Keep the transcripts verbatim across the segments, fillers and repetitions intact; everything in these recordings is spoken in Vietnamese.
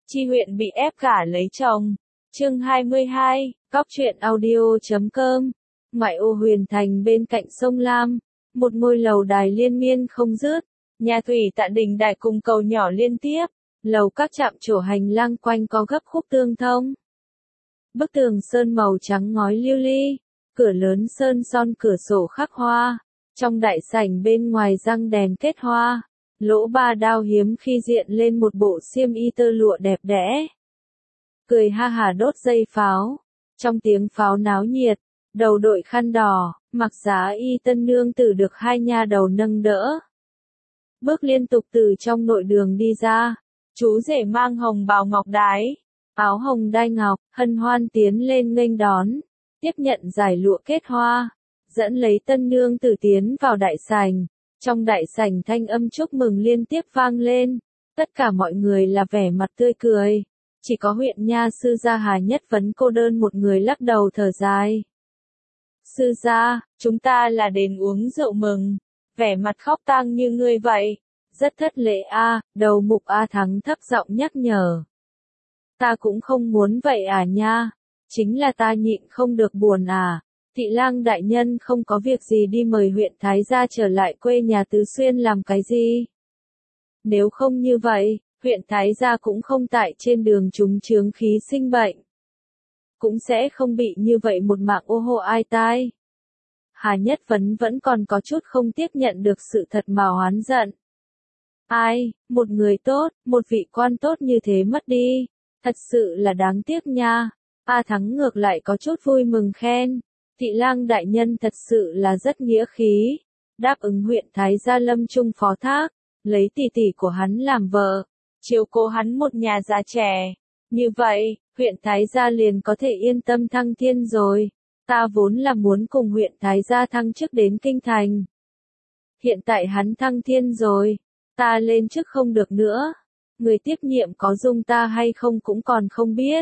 Chi huyện bị ép gả lấy chồng. Chương hai mươi hai, Cóc truyện audio chấm com. Ngoại ô Huyền Thành bên cạnh sông Lam, một ngôi lầu đài liên miên không dứt, nhà thủy tạ đình đài cùng cầu nhỏ liên tiếp, lầu các trạm trổ hành lang quanh có gấp khúc tương thông. Bức tường sơn màu trắng ngói lưu ly, cửa lớn sơn son cửa sổ khắc hoa, trong đại sảnh bên ngoài răng đèn kết hoa. Lỗ Ba Đao hiếm khi diện lên một bộ xiêm y tơ lụa đẹp đẽ. Cười ha hả đốt dây pháo, trong tiếng pháo náo nhiệt, đầu đội khăn đỏ, mặc giá y tân nương tử được hai nha đầu nâng đỡ. Bước liên tục từ trong nội đường đi ra, chú rể mang hồng bào ngọc đái, áo hồng đai ngọc, hân hoan tiến lên nghênh đón, tiếp nhận giải lụa kết hoa, dẫn lấy tân nương tử tiến vào đại sảnh. Trong đại sảnh thanh âm chúc mừng liên tiếp vang lên, tất cả mọi người là vẻ mặt tươi cười, chỉ có huyện nha sư gia Hà Nhất Vấn cô đơn một người lắc đầu thở dài. Sư gia, chúng ta là đến uống rượu mừng, vẻ mặt khóc tang như ngươi vậy, rất thất lễ a. Đầu mục A Thắng thấp giọng nhắc nhở. Ta cũng không muốn vậy à nha, chính là ta nhịn không được buồn à. Thị lang đại nhân không có việc gì đi mời huyện Thái gia trở lại quê nhà Tứ Xuyên làm cái gì? Nếu không như vậy, huyện Thái gia cũng không tại trên đường trúng chướng khí sinh bệnh. Cũng sẽ không bị như vậy một mạng ô hô ai tai. Hà Nhất Vấn vẫn còn có chút không tiếp nhận được sự thật mà oán giận. Ai, một người tốt, một vị quan tốt như thế mất đi, thật sự là đáng tiếc nha. A Thắng ngược lại có chút vui mừng khen. Thị lang đại nhân thật sự là rất nghĩa khí, đáp ứng huyện Thái gia lâm trung phó thác, lấy tỷ tỷ của hắn làm vợ, chiếu cố hắn một nhà già trẻ. Như vậy, huyện Thái gia liền có thể yên tâm thăng thiên rồi. Ta vốn là muốn cùng huyện Thái gia thăng chức đến kinh thành. Hiện tại hắn thăng thiên rồi, ta lên chức không được nữa. Người tiếp nhiệm có dung ta hay không cũng còn không biết.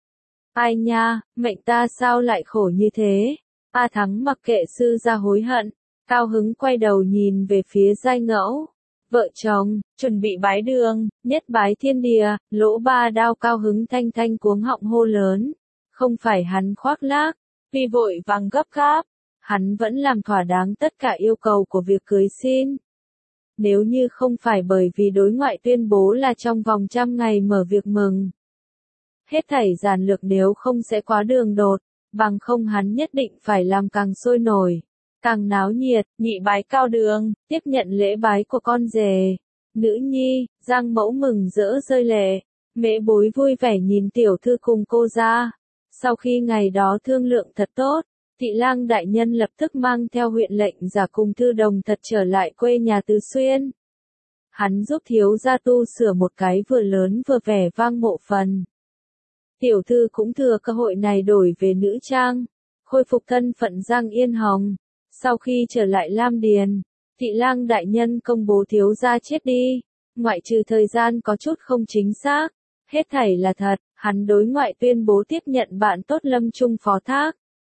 Ai nha, mệnh ta sao lại khổ như thế? A Thắng mặc kệ sư gia hối hận, cao hứng quay đầu nhìn về phía giai ngẫu. Vợ chồng, chuẩn bị bái đường, nhất bái thiên địa, Lỗ Ba Đao cao hứng thanh thanh cuống họng hô lớn. Không phải hắn khoác lác, vì vội vàng gấp gáp, hắn vẫn làm thỏa đáng tất cả yêu cầu của việc cưới xin. Nếu như không phải bởi vì đối ngoại tuyên bố là trong vòng trăm ngày mở việc mừng. Hết thảy giản lược nếu không sẽ quá đường đột. Bằng không hắn nhất định phải làm càng sôi nổi, càng náo nhiệt. Nhị bái cao đường, tiếp nhận lễ bái của con rể. Nữ nhi, Giang mẫu mừng rỡ rơi lệ. Mễ bối vui vẻ nhìn tiểu thư cùng cô ra. Sau khi ngày đó thương lượng thật tốt, thị lang đại nhân lập tức mang theo huyện lệnh giả cùng thư đồng thật trở lại quê nhà Tứ Xuyên. Hắn giúp thiếu gia tu sửa một cái vừa lớn vừa vẻ vang mộ phần. Tiểu thư cũng thừa cơ hội này đổi về nữ trang, khôi phục thân phận Giang Yên Hồng. Sau khi trở lại Lam Điền, thị lang đại nhân công bố thiếu gia chết đi, ngoại trừ thời gian có chút không chính xác, hết thảy là thật, hắn đối ngoại tuyên bố tiếp nhận bạn tốt lâm trung phó thác.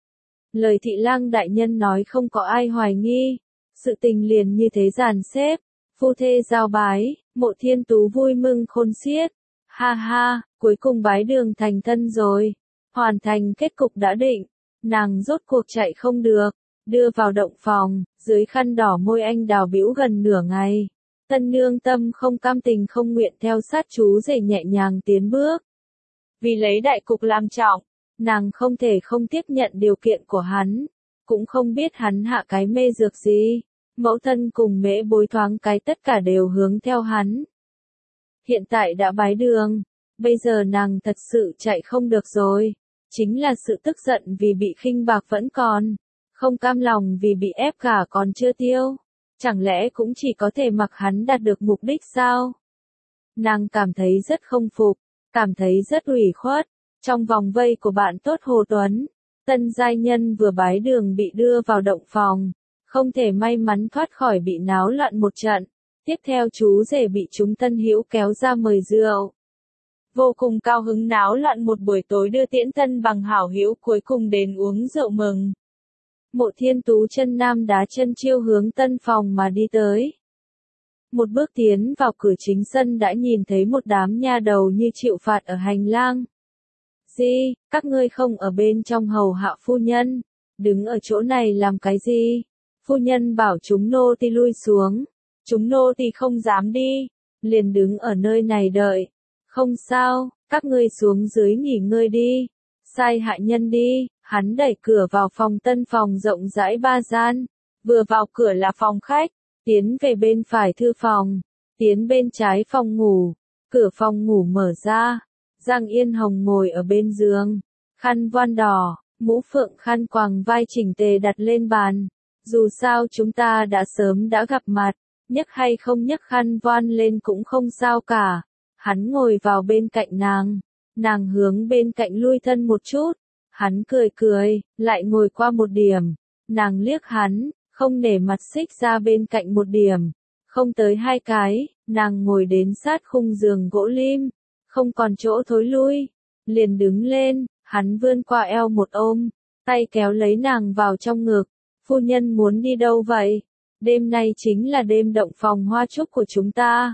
Lời thị lang đại nhân nói không có ai hoài nghi, sự tình liền như thế dàn xếp, phu thê giao bái, Mộ Thiên Tú vui mừng khôn xiết. Ha ha, cuối cùng bái đường thành thân rồi, hoàn thành kết cục đã định, nàng rốt cuộc chạy không được, đưa vào động phòng, dưới khăn đỏ môi anh đào bĩu gần nửa ngày. Tân nương tâm không cam tình không nguyện theo sát chú rể nhẹ nhàng tiến bước. Vì lấy đại cục làm trọng, nàng không thể không tiếp nhận điều kiện của hắn, cũng không biết hắn hạ cái mê dược gì, mẫu thân cùng mễ bối thoáng cái tất cả đều hướng theo hắn. Hiện tại đã bái đường, bây giờ nàng thật sự chạy không được rồi, chính là sự tức giận vì bị khinh bạc vẫn còn, không cam lòng vì bị ép gả còn chưa tiêu, chẳng lẽ cũng chỉ có thể mặc hắn đạt được mục đích sao? Nàng cảm thấy rất không phục, cảm thấy rất ủy khuất, trong vòng vây của bạn tốt Hồ Tuấn, tân giai nhân vừa bái đường bị đưa vào động phòng, không thể may mắn thoát khỏi bị náo loạn một trận. Tiếp theo chú rể bị chúng tân hữu kéo ra mời rượu. Vô cùng cao hứng náo loạn một buổi tối đưa tiễn tân bằng hảo hữu cuối cùng đến uống rượu mừng. Mộ Thiên Tú chân nam đá chân chiêu hướng tân phòng mà đi tới. Một bước tiến vào cửa chính sân đã nhìn thấy một đám nha đầu như chịu phạt ở hành lang. Gì, các ngươi không ở bên trong hầu hạ phu nhân, đứng ở chỗ này làm cái gì? Phu nhân bảo chúng nô tỳ lui xuống, chúng nô tỳ không dám đi, liền đứng ở nơi này đợi. Không sao, các ngươi xuống dưới nghỉ ngơi đi, sai hạ nhân đi. Hắn đẩy cửa vào phòng tân phòng rộng rãi ba gian, vừa vào cửa là phòng khách, tiến về bên phải thư phòng, tiến bên trái phòng ngủ, cửa phòng ngủ mở ra, Giang Yên Hồng ngồi ở bên giường, khăn voan đỏ, mũ phượng khăn quàng vai chỉnh tề đặt lên bàn. Dù sao chúng ta đã sớm đã gặp mặt, nhấc hay không nhấc khăn voan lên cũng không sao cả. Hắn ngồi vào bên cạnh nàng, nàng hướng bên cạnh lui thân một chút. Hắn cười cười, lại ngồi qua một điểm, nàng liếc hắn, không để mặt xích ra bên cạnh một điểm, không tới hai cái, nàng ngồi đến sát khung giường gỗ lim, không còn chỗ thối lui, liền đứng lên, hắn vươn qua eo một ôm, tay kéo lấy nàng vào trong ngực. Phu nhân muốn đi đâu vậy? Đêm nay chính là đêm động phòng hoa trúc của chúng ta.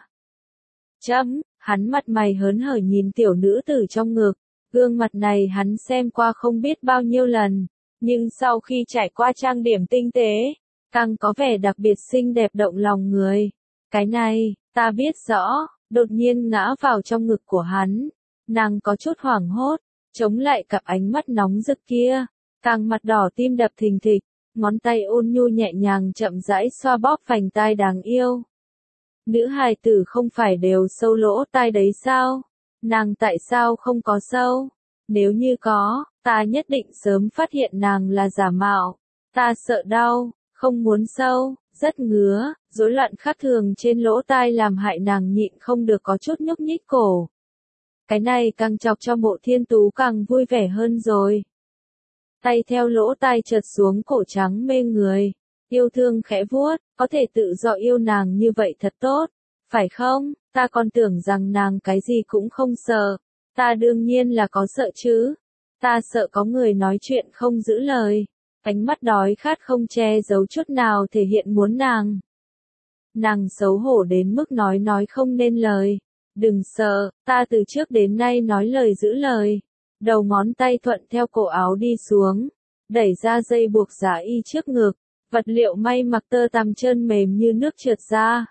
Chấm, hắn mặt mày hớn hở nhìn tiểu nữ tử trong ngực. Gương mặt này hắn xem qua không biết bao nhiêu lần, nhưng sau khi trải qua trang điểm tinh tế, càng có vẻ đặc biệt xinh đẹp động lòng người. Cái này, ta biết rõ, đột nhiên ngã vào trong ngực của hắn, nàng có chút hoảng hốt, chống lại cặp ánh mắt nóng rực kia, càng mặt đỏ tim đập thình thịch, ngón tay ôn nhu nhẹ nhàng chậm rãi xoa bóp vành tai đáng yêu. Nữ hài tử không phải đều sâu lỗ tai đấy sao? Nàng tại sao không có sâu? Nếu như có, ta nhất định sớm phát hiện nàng là giả mạo. Ta sợ đau, không muốn sâu, rất ngứa, rối loạn khác thường trên lỗ tai làm hại nàng nhịn không được có chút nhúc nhích cổ. Cái này càng chọc cho Mộ Thiên Tú càng vui vẻ hơn rồi. Tay theo lỗ tai chợt xuống cổ trắng mê người, yêu thương khẽ vuốt, có thể tự do yêu nàng như vậy thật tốt, phải không? Ta còn tưởng rằng nàng cái gì cũng không sợ, ta đương nhiên là có sợ chứ, ta sợ có người nói chuyện không giữ lời, ánh mắt đói khát không che giấu chút nào thể hiện muốn nàng. Nàng xấu hổ đến mức nói nói không nên lời, đừng sợ, ta từ trước đến nay nói lời giữ lời. Đầu ngón tay thuận theo cổ áo đi xuống, đẩy ra dây buộc giả y trước ngực, vật liệu may mặc tơ tằm trơn mềm như nước trượt ra.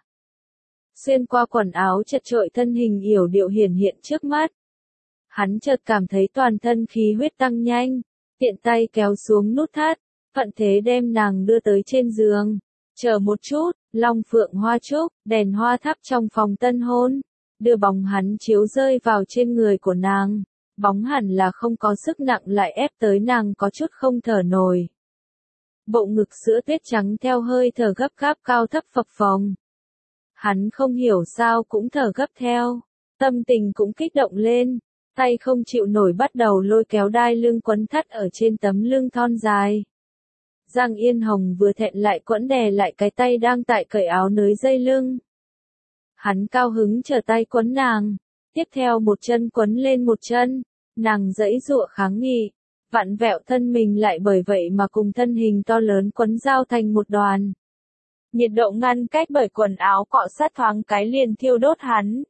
Xuyên qua quần áo chật trội thân hình yểu điệu hiển hiện trước mắt. Hắn chợt cảm thấy toàn thân khí huyết tăng nhanh, tiện tay kéo xuống nút thắt, thuận thế đem nàng đưa tới trên giường. Chờ một chút, long phượng hoa trúc, đèn hoa thắp trong phòng tân hôn, đưa bóng hắn chiếu rơi vào trên người của nàng. Bóng hẳn là không có sức nặng lại ép tới nàng có chút không thở nổi. Bộ ngực sữa tuyết trắng theo hơi thở gấp gáp cao thấp phập phồng. Hắn không hiểu sao cũng thở gấp theo, tâm tình cũng kích động lên, tay không chịu nổi bắt đầu lôi kéo đai lưng quấn thắt ở trên tấm lưng thon dài. Giang Yên Hồng vừa thẹn lại quẫn đè lại cái tay đang tại cởi áo nới dây lưng. Hắn cao hứng trở tay quấn nàng, tiếp theo một chân quấn lên một chân, nàng giãy giụa kháng nghị, vặn vẹo thân mình lại bởi vậy mà cùng thân hình to lớn quấn giao thành một đoàn. Nhiệt độ ngăn cách bởi quần áo cọ sát thoáng cái liền thiêu đốt hắn.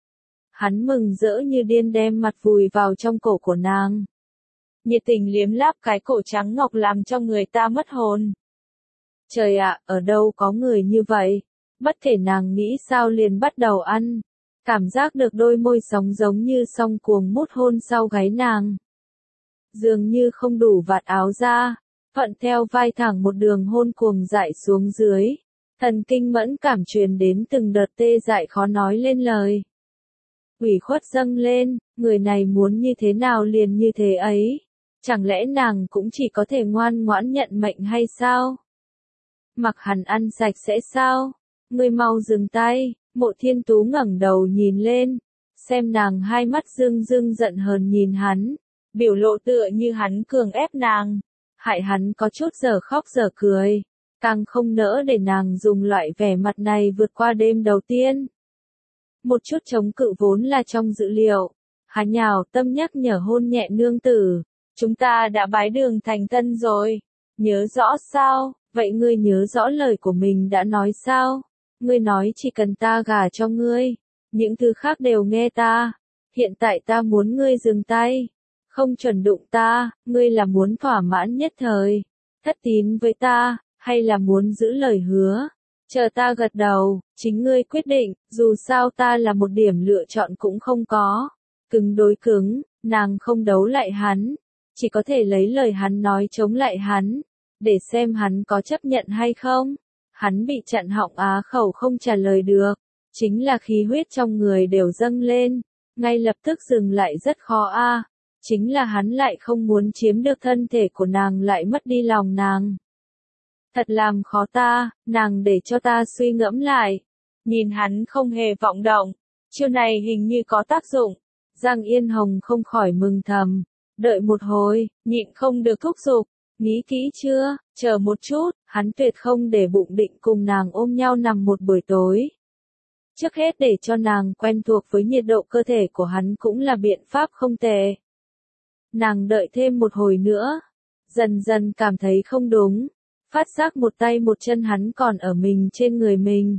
Hắn mừng rỡ như điên đem mặt vùi vào trong cổ của nàng. Nhiệt tình liếm láp cái cổ trắng ngọc làm cho người ta mất hồn. Trời ạ, ở đâu có người như vậy? Bất thể nàng nghĩ sao liền bắt đầu ăn. Cảm giác được đôi môi sóng giống như song cuồng mút hôn sau gáy nàng. Dường như không đủ vạt áo ra, thuận theo vai thẳng một đường hôn cuồng dại xuống dưới. Thần kinh mẫn cảm truyền đến từng đợt tê dại khó nói lên lời. Ủy khuất dâng lên, người này muốn như thế nào liền như thế ấy. Chẳng lẽ nàng cũng chỉ có thể ngoan ngoãn nhận mệnh hay sao? Mặc hắn ăn sạch sẽ sao? Ngươi mau dừng tay. Mộ Thiên Tú ngẩng đầu nhìn lên, xem nàng hai mắt rưng rưng giận hờn nhìn hắn, biểu lộ tựa như hắn cường ép nàng, hại hắn có chút giờ khóc giờ cười, càng không nỡ để nàng dùng loại vẻ mặt này vượt qua đêm đầu tiên. Một chút chống cự vốn là trong dự liệu, hắn nhào tâm nhắc nhở hôn nhẹ nương tử, chúng ta đã bái đường thành thân rồi, nhớ rõ sao, vậy ngươi nhớ rõ lời của mình đã nói sao? ngươi nói chỉ cần ta gả cho ngươi, những thứ khác đều nghe ta. Hiện tại ta muốn ngươi dừng tay, không chuẩn đụng ta, ngươi là muốn thỏa mãn nhất thời, thất tín với ta, hay là muốn giữ lời hứa? Chờ ta gật đầu, chính ngươi quyết định, dù sao ta là một điểm lựa chọn cũng không có. Cứng đối cứng, nàng không đấu lại hắn, chỉ có thể lấy lời hắn nói chống lại hắn, để xem hắn có chấp nhận hay không. Hắn bị chặn họng á khẩu không trả lời được, chính là khí huyết trong người đều dâng lên, ngay lập tức dừng lại rất khó a. Chính là hắn lại không muốn chiếm được thân thể của nàng lại mất đi lòng nàng. Thật làm khó ta, nàng để cho ta suy ngẫm lại. Nhìn hắn không hề vọng động, chiêu này hình như có tác dụng. Giang Yên Hồng không khỏi mừng thầm, đợi một hồi, nhịn không được thúc giục, nghĩ kỹ chưa, chờ một chút, hắn tuyệt không để bụng định cùng nàng ôm nhau nằm một buổi tối. Trước hết để cho nàng quen thuộc với nhiệt độ cơ thể của hắn cũng là biện pháp không tệ. Nàng đợi thêm một hồi nữa, dần dần cảm thấy không đúng, phát giác một tay một chân hắn còn ở mình trên người mình.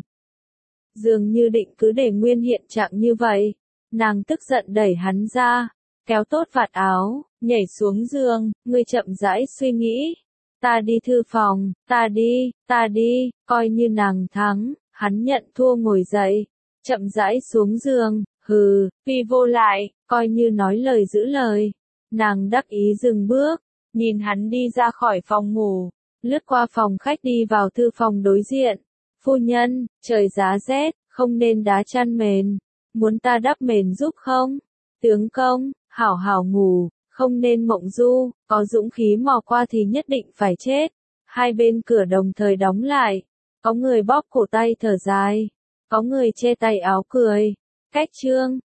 Dường như định cứ để nguyên hiện trạng như vậy, nàng tức giận đẩy hắn ra, kéo tốt vạt áo, nhảy xuống giường, ngươi chậm rãi suy nghĩ. Ta đi thư phòng, ta đi, ta đi, coi như nàng thắng, hắn nhận thua ngồi dậy, chậm rãi xuống giường, hừ, vì vô lại, coi như nói lời giữ lời. Nàng đắc ý dừng bước, nhìn hắn đi ra khỏi phòng ngủ, lướt qua phòng khách đi vào thư phòng đối diện. Phu nhân, trời giá rét, không nên đá chăn mền, muốn ta đắp mền giúp không? Tướng công, hảo hảo ngủ, không nên mộng du, có dũng khí mò qua thì nhất định phải chết. Hai bên cửa đồng thời đóng lại, có người bóp cổ tay thở dài, có người che tay áo cười. Cách chương